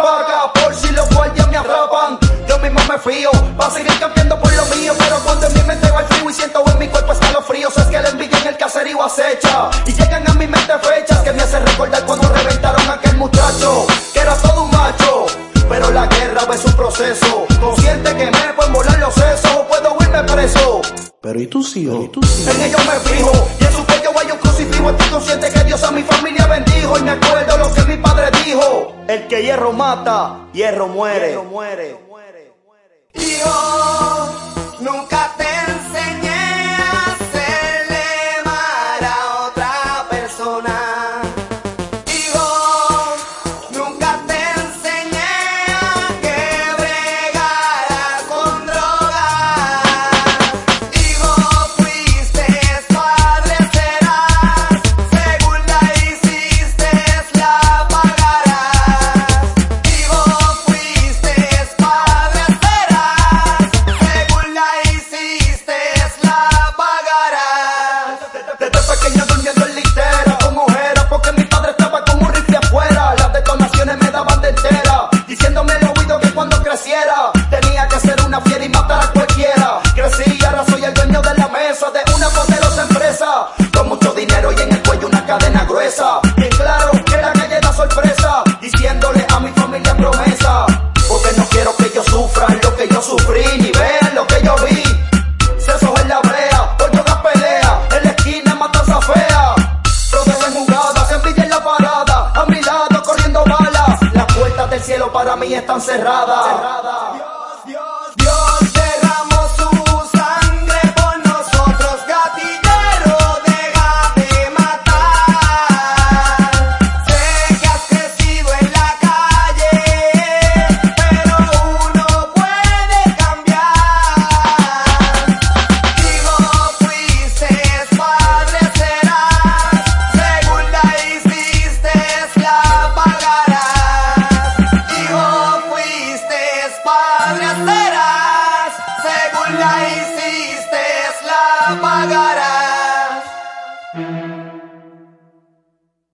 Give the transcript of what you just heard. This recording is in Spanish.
paga por si los guardias me atrapan. Yo mismo me fío, pa' seguir cambiando por lo mío. Pero cuando en mi mente va el frío y siento en mi cuerpo escalofríos, es que la envidia en el caserío acecha. Y llegan a mi mente fechas que me hacen recordar cuando reventaron a aquel muchacho, que era todo un macho. Pero la guerra es un proceso, consciente que me pueden volar los sesos o puedo irme preso. Pero ¿y tú sí? En ellos me fijo, y en su cuello hay un crucifijo. Estoy consciente que Dios a mi familia bendijo. Y me acuerdo lo que mi padre dijo: el que hierro mata, hierro muere. Hijo, nunca te enseñé a hacerle mal a otra persona. Hijo, nunca te enseñé a que bregara con drogas. Hijo, fuiste padre, serás. Según la hiciste, la pagarás. Hijo, fuiste padre, serás. Según la hiciste, la pagarás. Desde pequeño durmiendo en litera con ojeras, porque mi padre estaba con un rifle afuera. Las detonaciones me daban de entera, diciéndome al oído que cuando creciera tenía que ser una fiera y matar a cualquiera. Crecí y ahora soy el dueño de la mesa de una poderosa empresa, con mucho dinero y en el cuello una cadena gruesa. Bien claro que la calle da sorpresa, diciéndole a mi familia promesa, porque no quiero que ellos sufran lo que yo sufrí, ni vean lo que yo vi. Sesos en la brea, por toda pelea, en la esquina matanza fea. Protegen jugadas, envidia en la parada, a mi lado corriendo balas. Las puertas del cielo para mí están cerradas.